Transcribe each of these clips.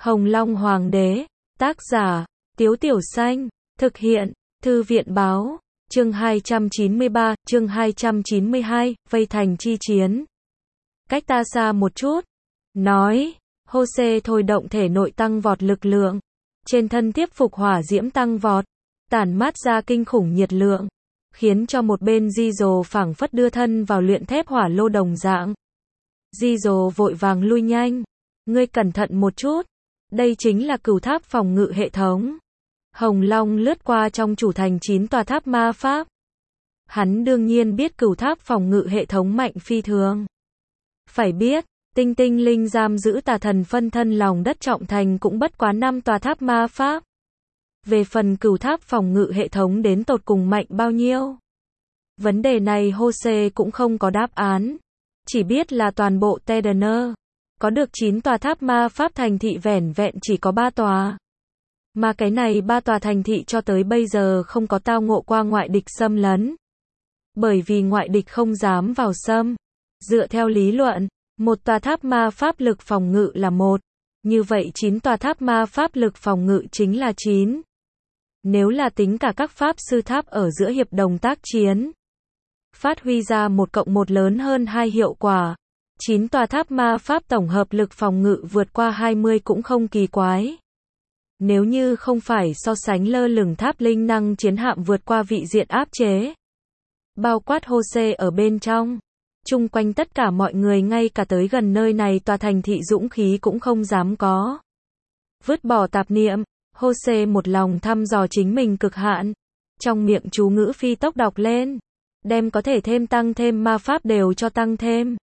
Hồng Long Hoàng đế, tác giả, Tiếu Tiểu Xanh, thực hiện, Thư viện báo, chương 293, chương 292, vây thành chi chiến. Cách ta xa một chút, nói, Jose thôi động thể nội tăng vọt lực lượng, trên thân tiếp phục hỏa diễm tăng vọt, tản mát ra kinh khủng nhiệt lượng, khiến cho một bên Di-dồ phảng phất đưa thân vào luyện thép hỏa lô đồng dạng. Di-dồ vội vàng lui nhanh, ngươi cẩn thận một chút, đây chính là cửu tháp phòng ngự hệ thống. Hồng Long lướt qua trong chủ thành 9 tòa tháp ma pháp. Hắn đương nhiên biết cửu tháp phòng ngự hệ thống mạnh phi thường. Phải biết, tinh tinh linh giam giữ tà thần phân thân lòng đất trọng thành cũng bất quá 5 tòa tháp ma pháp. Về phần cửu tháp phòng ngự hệ thống đến tột cùng mạnh bao nhiêu? Vấn đề này Jose cũng không có đáp án. Chỉ biết là toàn bộ Tedener có được 9 tòa tháp ma pháp thành thị vẻn vẹn chỉ có 3 tòa. Mà cái này 3 tòa thành thị cho tới bây giờ không có tao ngộ qua ngoại địch xâm lấn. Bởi vì ngoại địch không dám vào xâm. Dựa theo lý luận, một tòa tháp ma pháp lực phòng ngự là 1. Như vậy 9 tòa tháp ma pháp lực phòng ngự chính là 9. Nếu là tính cả các pháp sư tháp ở giữa hiệp đồng tác chiến, phát huy ra 1+1 lớn hơn 2 hiệu quả. 9 tòa tháp ma pháp tổng hợp lực phòng ngự vượt qua 20 cũng không kỳ quái. Nếu như không phải so sánh lơ lửng tháp linh năng chiến hạm vượt qua vị diện áp chế, bao quát Jose ở bên trong, chung quanh tất cả mọi người ngay cả tới gần nơi này tòa thành thị dũng khí cũng không dám có. Vứt bỏ tạp niệm, Jose một lòng thăm dò chính mình cực hạn, trong miệng chú ngữ phi tốc đọc lên, đem có thể tăng thêm ma pháp đều cho tăng thêm.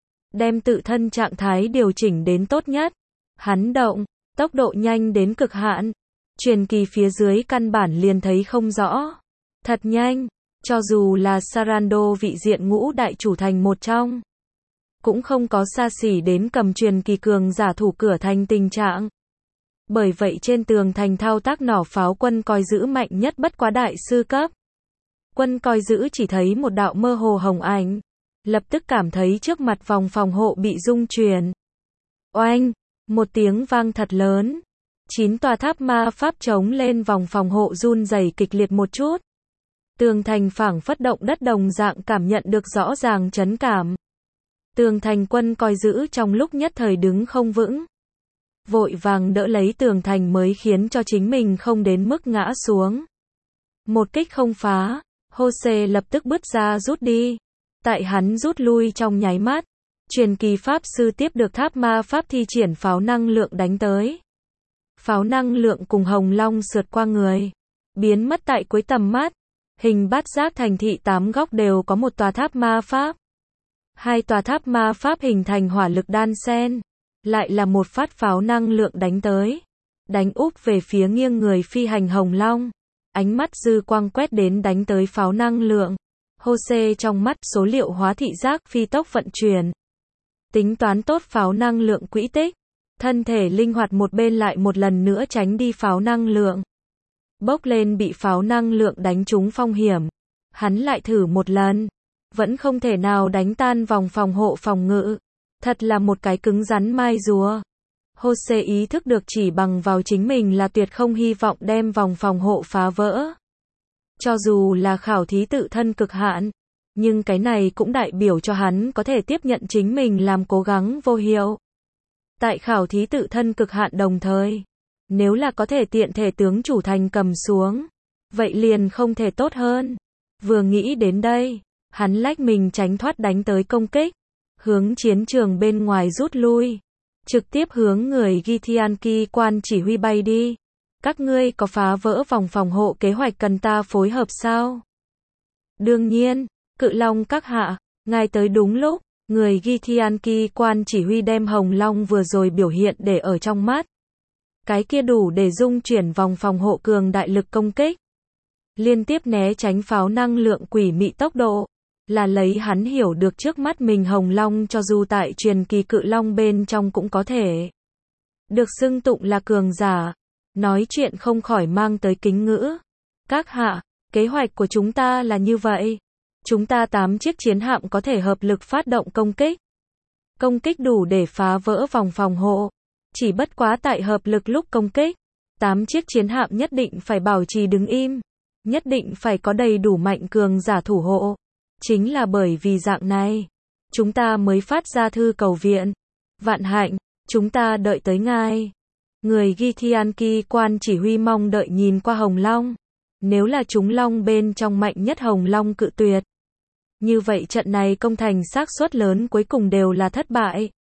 Đem tự thân trạng thái điều chỉnh đến tốt nhất. Hắn động, tốc độ nhanh đến cực hạn. Truyền kỳ phía dưới căn bản liền thấy không rõ. Thật nhanh, cho dù là Sarando vị diện ngũ đại chủ thành một trong, cũng không có xa xỉ đến cầm truyền kỳ cường giả thủ cửa thành tình trạng. Bởi vậy trên tường thành thao tác nỏ pháo quân coi giữ mạnh nhất bất quá đại sư cấp. Quân coi giữ chỉ thấy một đạo mơ hồ hồng ảnh. Lập tức cảm thấy trước mặt vòng phòng hộ bị rung chuyển. Oanh! Một tiếng vang thật lớn. 9 tòa tháp ma pháp chống lên vòng phòng hộ run rẩy kịch liệt một chút. Tường thành phảng phất động đất đồng dạng cảm nhận được rõ ràng chấn cảm. Tường thành quân coi giữ trong lúc nhất thời đứng không vững. Vội vàng đỡ lấy tường thành mới khiến cho chính mình không đến mức ngã xuống. Một kích không phá, Jose lập tức bứt ra rút đi. Tại hắn rút lui trong nháy mắt, truyền kỳ pháp sư tiếp được tháp ma pháp thi triển pháo năng lượng đánh tới. Pháo năng lượng cùng Hồng Long sượt qua người, biến mất tại cuối tầm mắt. Hình bát giác thành thị 8 góc đều có một tòa tháp ma pháp. 2 tòa tháp ma pháp hình thành hỏa lực đan xen, lại là một phát pháo năng lượng đánh tới, đánh úp về phía nghiêng người phi hành Hồng Long. Ánh mắt dư quang quét đến đánh tới pháo năng lượng. Jose trong mắt số liệu hóa thị giác phi tốc vận chuyển. Tính toán tốt pháo năng lượng quỹ tích. Thân thể linh hoạt một bên lại một lần nữa tránh đi pháo năng lượng. Bốc lên bị pháo năng lượng đánh trúng phong hiểm. Hắn lại thử một lần. Vẫn không thể nào đánh tan vòng phòng hộ phòng ngự. Thật là một cái cứng rắn mai rùa. Jose ý thức được chỉ bằng vào chính mình là tuyệt không hy vọng đem vòng phòng hộ phá vỡ. Cho dù là khảo thí tự thân cực hạn, nhưng cái này cũng đại biểu cho hắn có thể tiếp nhận chính mình làm cố gắng vô hiệu. Tại khảo thí tự thân cực hạn đồng thời, nếu là có thể tiện thể tướng chủ thành cầm xuống, vậy liền không thể tốt hơn. Vừa nghĩ đến đây, hắn lách mình tránh thoát đánh tới công kích, hướng chiến trường bên ngoài rút lui, trực tiếp hướng người Githyanki quan chỉ huy bay đi. Các ngươi có phá vỡ vòng phòng hộ kế hoạch cần ta phối hợp sao? Đương nhiên, Cự Long các hạ, ngài tới đúng lúc. Người Githyanki quan chỉ huy đem Hồng Long vừa rồi biểu hiện để ở trong mắt. Cái kia đủ để dung chuyển vòng phòng hộ cường đại lực công kích. Liên tiếp né tránh pháo năng lượng quỷ mị tốc độ. Là lấy hắn hiểu được trước mắt mình Hồng Long cho dù tại truyền kỳ Cự Long bên trong cũng có thể được xưng tụng là cường giả. Nói chuyện không khỏi mang tới kính ngữ. Các hạ, kế hoạch của chúng ta là như vậy. Chúng ta 8 chiếc chiến hạm có thể hợp lực phát động công kích. Công kích đủ để phá vỡ vòng phòng hộ. Chỉ bất quá tại hợp lực lúc công kích, 8 chiếc chiến hạm nhất định phải bảo trì đứng im, nhất định phải có đầy đủ mạnh cường giả thủ hộ. Chính là bởi vì dạng này, chúng ta mới phát ra thư cầu viện. Vạn hạnh, chúng ta đợi tới ngài. Người Githyanki quan chỉ huy mong đợi nhìn qua Hồng Long. Nếu là chúng long bên trong mạnh nhất Hồng Long cự tuyệt, như vậy trận này công thành xác suất lớn cuối cùng đều là thất bại.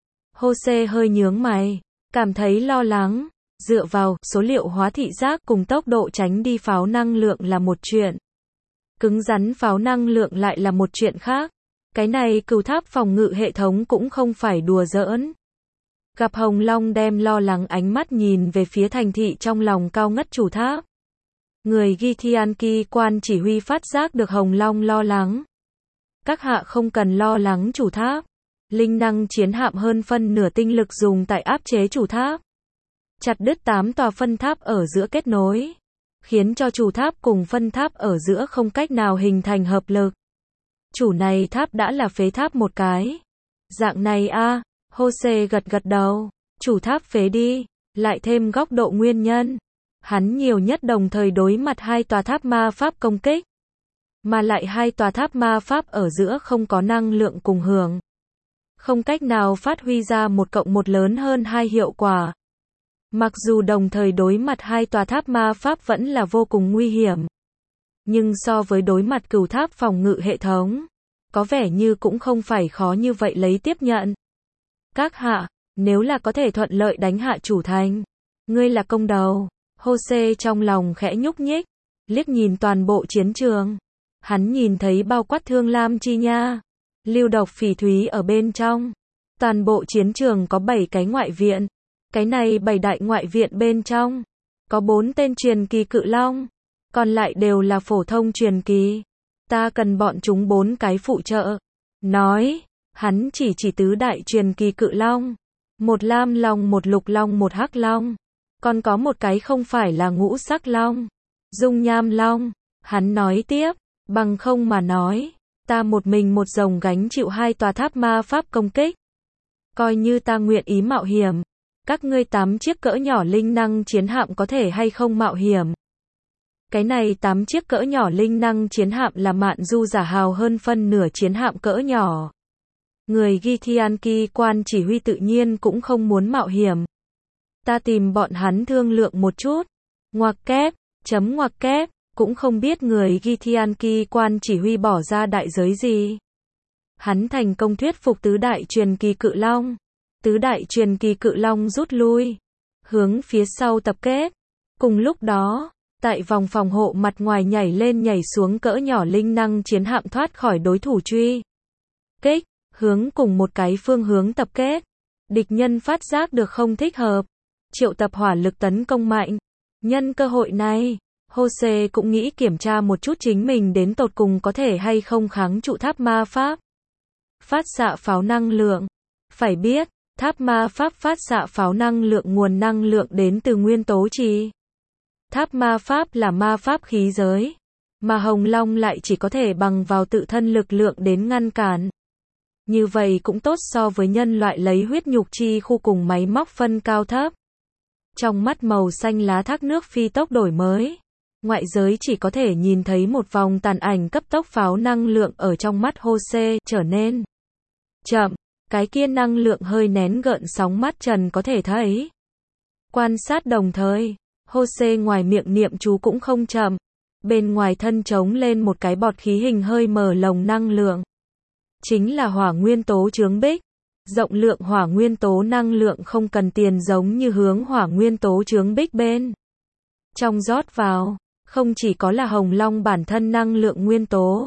Jose hơi nhướng mày, cảm thấy lo lắng. Dựa vào số liệu hóa thị giác cùng tốc độ tránh đi pháo năng lượng là một chuyện. Cứng rắn pháo năng lượng lại là một chuyện khác. Cái này cửu tháp phòng ngự hệ thống cũng không phải đùa giỡn. Gặp Hồng Long đem lo lắng ánh mắt nhìn về phía thành thị trong lòng cao ngất chủ tháp. Người Githyanki quan chỉ huy phát giác được Hồng Long lo lắng. Các hạ không cần lo lắng chủ tháp. Linh năng chiến hạm hơn phân nửa tinh lực dùng tại áp chế chủ tháp. Chặt đứt 8 tòa phân tháp ở giữa kết nối. Khiến cho chủ tháp cùng phân tháp ở giữa không cách nào hình thành hợp lực. Chủ này tháp đã là phế tháp một cái. Dạng này a, Jose gật gật đầu. Chủ tháp phế đi. Lại thêm góc độ nguyên nhân. Hắn nhiều nhất đồng thời đối mặt 2 tòa tháp ma pháp công kích. Mà lại 2 tòa tháp ma pháp ở giữa không có năng lượng cùng hưởng. Không cách nào phát huy ra 1+1 lớn hơn 2 hiệu quả. Mặc dù đồng thời đối mặt 2 tòa tháp ma pháp vẫn là vô cùng nguy hiểm. Nhưng so với đối mặt cửu tháp phòng ngự hệ thống, có vẻ như cũng không phải khó như vậy lấy tiếp nhận. Các hạ, nếu là có thể thuận lợi đánh hạ chủ thành, ngươi là công đầu. Jose trong lòng khẽ nhúc nhích, liếc nhìn toàn bộ chiến trường. Hắn nhìn thấy bao quát Thương Lam Chi Nha, Lưu Độc Phỉ Thúy ở bên trong. Toàn bộ chiến trường có 7 cái ngoại viện. Cái này 7 đại ngoại viện bên trong, có 4 tên truyền kỳ cự long, còn lại đều là phổ thông truyền kỳ. Ta cần bọn chúng 4 cái phụ trợ. Nói, hắn chỉ tứ đại truyền kỳ cự long. 1 lam long, 1 lục long, 1 hắc long. Còn có một cái không phải là ngũ sắc long, dung nham long. Hắn nói tiếp, bằng không mà nói, ta một mình một rồng gánh chịu 2 tòa tháp ma pháp công kích. Coi như ta nguyện ý mạo hiểm. Các ngươi 8 chiếc cỡ nhỏ linh năng chiến hạm có thể hay không mạo hiểm? Cái này 8 chiếc cỡ nhỏ linh năng chiến hạm là mạn du giả hào hơn phân nửa chiến hạm cỡ nhỏ. Người Githyanki quan chỉ huy tự nhiên cũng không muốn mạo hiểm. Ta tìm bọn hắn thương lượng một chút. Ngoặc kép, chấm ngoặc kép, cũng không biết người Githyanki quan chỉ huy bỏ ra đại giới gì. Hắn thành công thuyết phục tứ đại truyền kỳ cự long. Tứ đại truyền kỳ cự long rút lui, hướng phía sau tập kết. Cùng lúc đó, tại vòng phòng hộ mặt ngoài nhảy lên nhảy xuống cỡ nhỏ linh năng chiến hạm thoát khỏi đối thủ truy kích, hướng cùng một cái phương hướng tập kết. Địch nhân phát giác được không thích hợp, triệu tập hỏa lực tấn công mạnh. Nhân cơ hội này, Jose cũng nghĩ kiểm tra một chút chính mình đến tột cùng có thể hay không kháng trụ tháp ma pháp. Phát xạ pháo năng lượng. Phải biết, tháp ma pháp phát xạ pháo năng lượng nguồn năng lượng đến từ nguyên tố trì. Tháp ma pháp là ma pháp khí giới, mà Hồng Long lại chỉ có thể bằng vào tự thân lực lượng đến ngăn cản. Như vậy cũng tốt so với nhân loại lấy huyết nhục chi khu cùng máy móc phân cao thấp. Trong mắt màu xanh lá thác nước phi tốc đổi mới, ngoại giới chỉ có thể nhìn thấy một vòng tàn ảnh cấp tốc pháo năng lượng ở trong mắt Jose trở nên chậm. Cái kia năng lượng hơi nén gợn sóng mắt trần có thể thấy. Quan sát đồng thời, Jose ngoài miệng niệm chú cũng không chậm. Bên ngoài thân trống lên một cái bọt khí hình hơi mờ lồng năng lượng. Chính là hỏa nguyên tố chướng bích. Rộng lượng hỏa nguyên tố năng lượng không cần tiền giống như hướng hỏa nguyên tố chướng bích bên trong rót vào. Không chỉ có là Hồng Long bản thân năng lượng nguyên tố.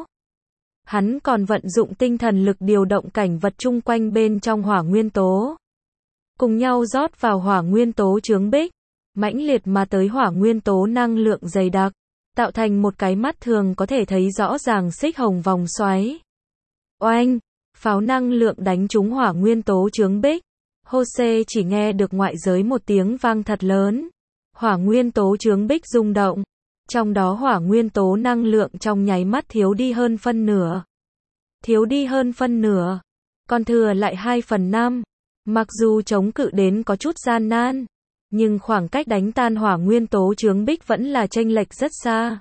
Hắn còn vận dụng tinh thần lực điều động cảnh vật chung quanh bên trong hỏa nguyên tố. Cùng nhau rót vào hỏa nguyên tố chướng bích. Mãnh liệt mà tới hỏa nguyên tố năng lượng dày đặc. Tạo thành một cái mắt thường có thể thấy rõ ràng xích hồng vòng xoáy. Oanh! Pháo năng lượng đánh trúng hỏa nguyên tố chướng bích. Jose chỉ nghe được ngoại giới một tiếng vang thật lớn. Hỏa nguyên tố chướng bích rung động. Trong đó hỏa nguyên tố năng lượng trong nháy mắt thiếu đi hơn phân nửa. Thiếu đi hơn phân nửa. Còn thừa lại 2/5. Mặc dù chống cự đến có chút gian nan, nhưng khoảng cách đánh tan hỏa nguyên tố chướng bích vẫn là chênh lệch rất xa.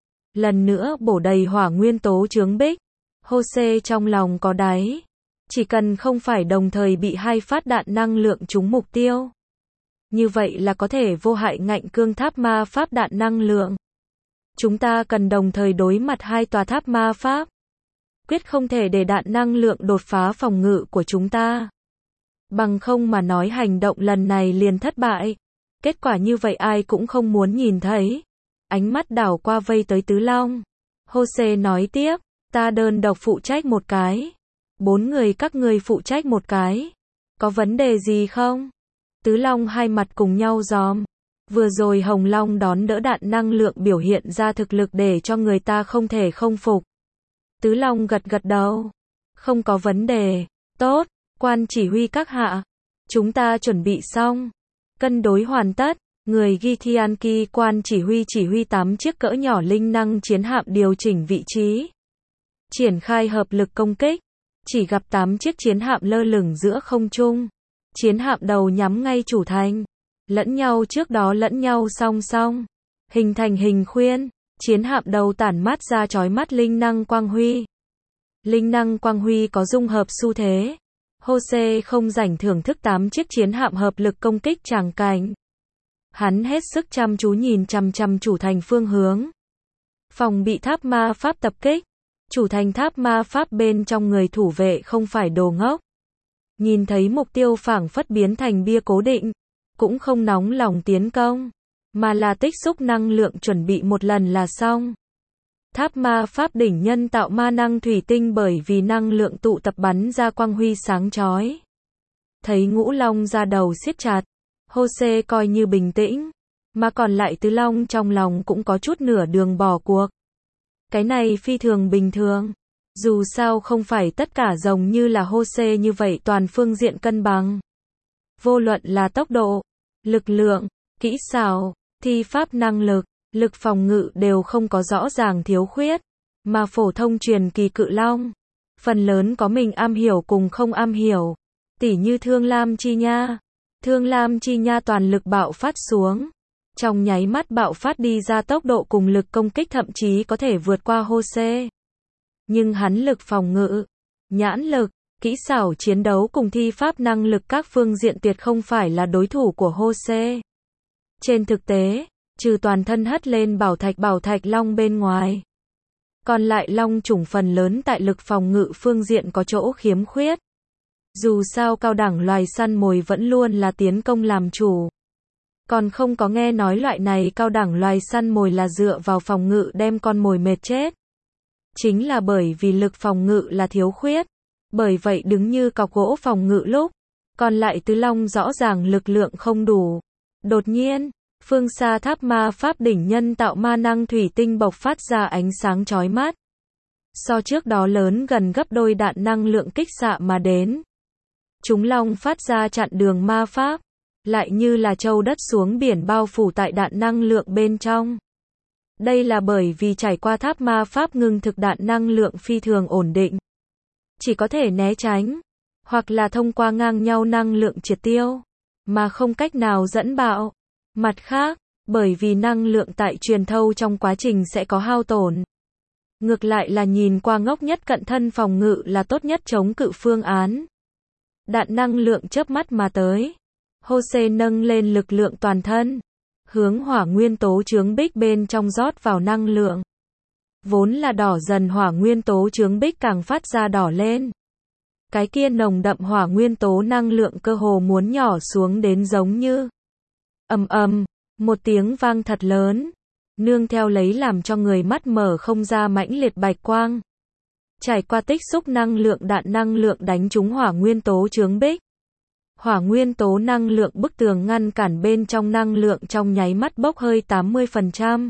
Lần nữa bổ đầy hỏa nguyên tố chướng bích, Jose trong lòng có đáy. Chỉ cần không phải đồng thời bị 2 phát đạn năng lượng trúng mục tiêu. Như vậy là có thể vô hại ngạnh cương tháp ma pháp đạn năng lượng. Chúng ta cần đồng thời đối mặt 2 tòa tháp ma pháp. Quyết không thể để đạn năng lượng đột phá phòng ngự của chúng ta. Bằng không mà nói hành động lần này liền thất bại. Kết quả như vậy ai cũng không muốn nhìn thấy. Ánh mắt đảo qua vây tới Tứ Long. Jose nói tiếp, ta đơn độc phụ trách một cái. 4 người các ngươi phụ trách một cái. Có vấn đề gì không? Tứ Long hai mặt cùng nhau giòm. Vừa rồi Hồng Long đón đỡ đạn năng lượng biểu hiện ra thực lực để cho người ta không thể không phục. Tứ Long gật gật đầu. Không có vấn đề. Tốt, quan chỉ huy các hạ. Chúng ta chuẩn bị xong. Cân đối hoàn tất. Người Githyanki quan chỉ huy 8 chiếc cỡ nhỏ linh năng chiến hạm điều chỉnh vị trí. Triển khai hợp lực công kích. Chỉ gặp 8 chiếc chiến hạm lơ lửng giữa không trung. Chiến hạm đầu nhắm ngay chủ thành. Lẫn nhau trước đó lẫn nhau song song. Hình thành hình khuyên. Chiến hạm đầu tản mát ra chói mắt linh năng quang huy. Linh năng quang huy có dung hợp xu thế. Jose không rảnh thưởng thức 8 chiếc chiến hạm hợp lực công kích tràng cảnh. Hắn hết sức chăm chú nhìn chằm chằm chủ thành phương hướng. Phòng bị tháp ma pháp tập kích. Chủ thành tháp ma pháp bên trong người thủ vệ không phải đồ ngốc. Nhìn thấy mục tiêu phảng phất biến thành bia cố định. Cũng không nóng lòng tiến công. Mà là tích xúc năng lượng chuẩn bị một lần là xong. Tháp ma pháp đỉnh nhân tạo ma năng thủy tinh bởi vì năng lượng tụ tập bắn ra quang huy sáng chói. Thấy Ngũ Long ra đầu siết chặt. Jose coi như bình tĩnh. Mà còn lại Tứ Long trong lòng cũng có chút nửa đường bỏ cuộc. Cái này phi thường bình thường. Dù sao không phải tất cả rồng như là Jose như vậy toàn phương diện cân bằng. Vô luận là tốc độ, lực lượng, kỹ xảo, thi pháp năng lực, lực phòng ngự đều không có rõ ràng thiếu khuyết. Mà phổ thông truyền kỳ cự long, phần lớn có mình am hiểu cùng không am hiểu. Tỉ như Thương Lam Chi Nha. Thương Lam Chi Nha toàn lực bạo phát xuống. Trong nháy mắt bạo phát đi ra tốc độ cùng lực công kích thậm chí có thể vượt qua Jose. Nhưng hắn lực phòng ngự, nhãn lực, kỹ xảo chiến đấu cùng thi pháp năng lực các phương diện tuyệt không phải là đối thủ của Jose. Trên thực tế, trừ toàn thân hất lên bảo thạch long bên ngoài. Còn lại long chủng phần lớn tại lực phòng ngự phương diện có chỗ khiếm khuyết. Dù sao cao đẳng loài săn mồi vẫn luôn là tiến công làm chủ. Còn không có nghe nói loại này cao đẳng loài săn mồi là dựa vào phòng ngự đem con mồi mệt chết. Chính là bởi vì lực phòng ngự là thiếu khuyết. Bởi vậy đứng như cọc gỗ phòng ngự lúc. Còn lại Tứ Long rõ ràng lực lượng không đủ. Đột nhiên, phương xa tháp ma pháp đỉnh nhân tạo ma năng thủy tinh bộc phát ra ánh sáng chói mắt. So trước đó lớn gần gấp đôi đạn năng lượng kích xạ mà đến. Chúng long phát ra chặn đường ma pháp. Lại như là châu đất xuống biển bao phủ tại đạn năng lượng bên trong. Đây là bởi vì trải qua tháp ma pháp ngưng thực đạn năng lượng phi thường ổn định. Chỉ có thể né tránh. Hoặc là thông qua ngang nhau năng lượng triệt tiêu. Mà không cách nào dẫn bạo. Mặt khác, bởi vì năng lượng tại truyền thâu trong quá trình sẽ có hao tổn. Ngược lại là nhìn qua ngốc nhất cận thân phòng ngự là tốt nhất chống cự phương án. Đạn năng lượng chớp mắt mà tới. Jose nâng lên lực lượng toàn thân. Hướng hỏa nguyên tố chướng bích bên trong rót vào năng lượng. Vốn là đỏ dần hỏa nguyên tố chướng bích càng phát ra đỏ lên. Cái kia nồng đậm hỏa nguyên tố năng lượng cơ hồ muốn nhỏ xuống đến giống như ầm ầm, một tiếng vang thật lớn. Nương theo lấy làm cho người mắt mở không ra mãnh liệt bạch quang. Trải qua tích xúc năng lượng đạn năng lượng đánh trúng hỏa nguyên tố chướng bích. Hỏa nguyên tố năng lượng bức tường ngăn cản bên trong năng lượng trong nháy mắt bốc hơi 80%.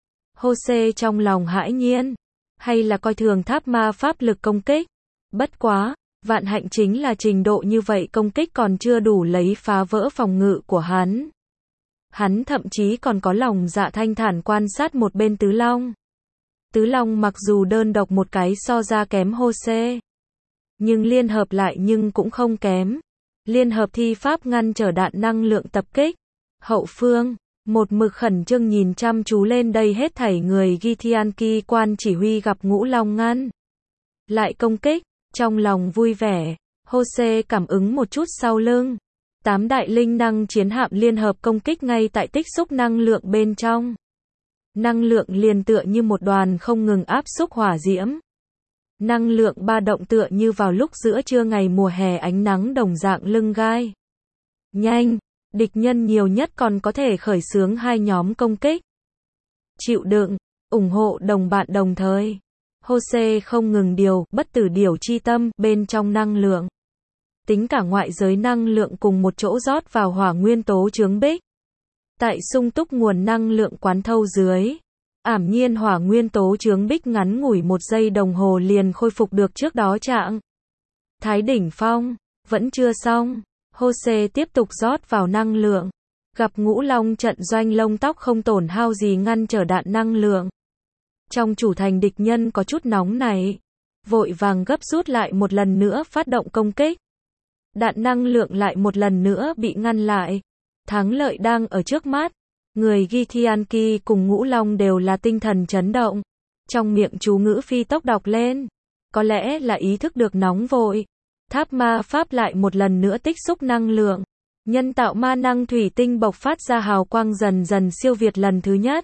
Jose trong lòng hãi nhiên. Hay là coi thường tháp ma pháp lực công kích. Bất quá, vạn hạnh chính là trình độ như vậy công kích còn chưa đủ lấy phá vỡ phòng ngự của hắn. Hắn thậm chí còn có lòng dạ thanh thản quan sát một bên Tứ Long. Tứ Long mặc dù đơn độc một cái so ra kém Jose. Nhưng liên hợp lại nhưng cũng không kém. liên hợp thi pháp ngăn trở đạn năng lượng tập kích. Hậu phương, một mực khẩn trương nhìn chăm chú lên đây hết thảy người Githyanki quan chỉ huy gặp Ngũ Long ngăn lại công kích, trong lòng vui vẻ, Jose cảm ứng một chút sau lưng. 8 đại linh năng chiến hạm liên hợp công kích ngay tại tích xúc năng lượng bên trong. Năng lượng liền tựa như một đoàn không ngừng áp xúc hỏa diễm. Năng lượng ba động tựa như vào lúc giữa trưa ngày mùa hè ánh nắng đồng dạng lưng gai. Nhanh, địch nhân nhiều nhất còn có thể khởi xướng 2 nhóm công kích. Chịu đựng, ủng hộ đồng bạn đồng thời. Jose không ngừng bất tử điều chi tâm bên trong năng lượng. Tính cả ngoại giới năng lượng cùng một chỗ rót vào hỏa nguyên tố chướng bích. Tại sung túc nguồn năng lượng quán thâu dưới, ảm nhiên hỏa nguyên tố chướng bích ngắn ngủi 1 giây đồng hồ liền khôi phục được trước đó trạng thái đỉnh phong. Vẫn chưa xong, Jose tiếp tục rót vào năng lượng. Gặp Ngũ Long trận doanh lông tóc không tổn hao gì ngăn trở đạn năng lượng. Trong chủ thành địch nhân có chút nóng này, vội vàng gấp rút lại một lần nữa phát động công kích. Đạn năng lượng lại một lần nữa bị ngăn lại. Thắng lợi đang ở trước mắt. Người Githyanki cùng Ngũ Long đều là tinh thần chấn động. Trong miệng chú ngữ phi tốc đọc lên. Có lẽ là ý thức được nóng vội. Tháp ma pháp lại một lần nữa tích xúc năng lượng. Nhân tạo ma năng thủy tinh bộc phát ra hào quang dần dần siêu việt lần thứ nhất.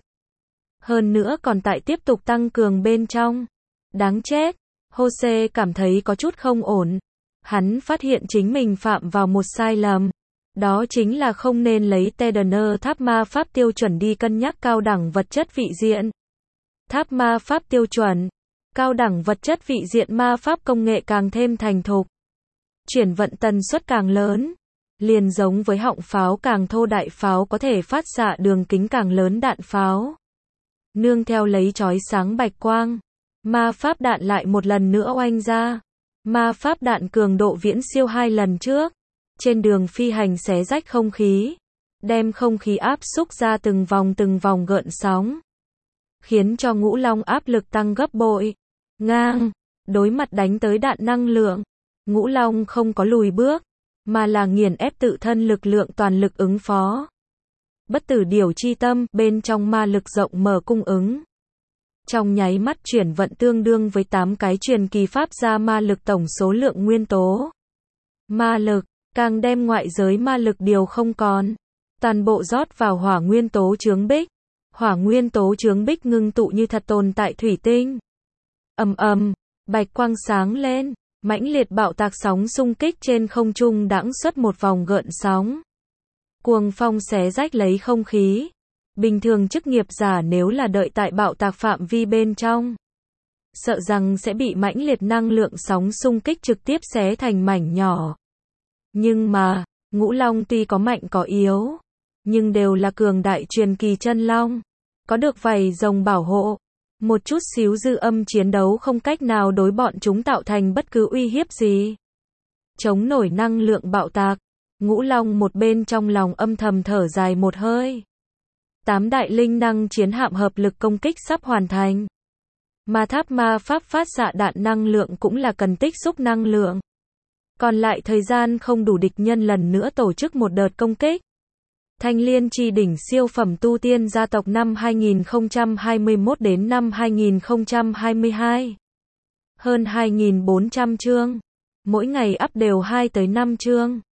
Hơn nữa còn tại tiếp tục tăng cường bên trong. Đáng chết. Jose cảm thấy có chút không ổn. Hắn phát hiện chính mình phạm vào một sai lầm. Đó chính là không nên lấy Tedener tháp ma pháp tiêu chuẩn đi cân nhắc cao đẳng vật chất vị diện. Tháp ma pháp tiêu chuẩn. Cao đẳng vật chất vị diện ma pháp công nghệ càng thêm thành thục. Chuyển vận tần suất càng lớn. Liền giống với họng pháo càng thô đại pháo có thể phát xạ đường kính càng lớn đạn pháo. Nương theo lấy chói sáng bạch quang. Ma pháp đạn lại một lần nữa oanh ra. Ma pháp đạn cường độ viễn siêu 2 lần trước. Trên đường phi hành xé rách không khí. Đem không khí áp xúc ra từng vòng gợn sóng. Khiến cho Ngũ Long áp lực tăng gấp bội. Ngang. Đối mặt đánh tới đạn năng lượng. Ngũ Long không có lùi bước. Mà là nghiền ép tự thân lực lượng toàn lực ứng phó. Bất tử điều chi tâm bên trong ma lực rộng mở cung ứng. Trong nháy mắt chuyển vận tương đương với 8 cái truyền kỳ pháp ra ma lực tổng số lượng nguyên tố. Ma lực, càng đem ngoại giới ma lực điều không còn. Toàn bộ rót vào hỏa nguyên tố chướng bích. Hỏa nguyên tố chướng bích ngưng tụ như thật tồn tại thủy tinh. Ầm ầm, bạch quang sáng lên, mãnh liệt bạo tạc sóng xung kích trên không trung đãng xuất một vòng gợn sóng. Cuồng phong xé rách lấy không khí. Bình thường chức nghiệp giả nếu là đợi tại bạo tạc phạm vi bên trong, sợ rằng sẽ bị mãnh liệt năng lượng sóng xung kích trực tiếp xé thành mảnh nhỏ. Nhưng mà, Ngũ Long tuy có mạnh có yếu, nhưng đều là cường đại truyền kỳ chân long, có được vảy rồng bảo hộ. Một chút xíu dư âm chiến đấu không cách nào đối bọn chúng tạo thành bất cứ uy hiếp gì. Chống nổi năng lượng bạo tạc, Ngũ Long một bên trong lòng âm thầm thở dài một hơi. 8 đại linh năng chiến hạm hợp lực công kích sắp hoàn thành. Mà tháp ma pháp phát xạ đạn năng lượng cũng là cần tích xúc năng lượng. Còn lại thời gian không đủ địch nhân lần nữa tổ chức một đợt công kích. Thanh Liên Chi đỉnh siêu phẩm tu tiên gia tộc năm 2021 đến năm 2022. Hơn 2.400 chương. Mỗi ngày up đều 2 tới 5 chương.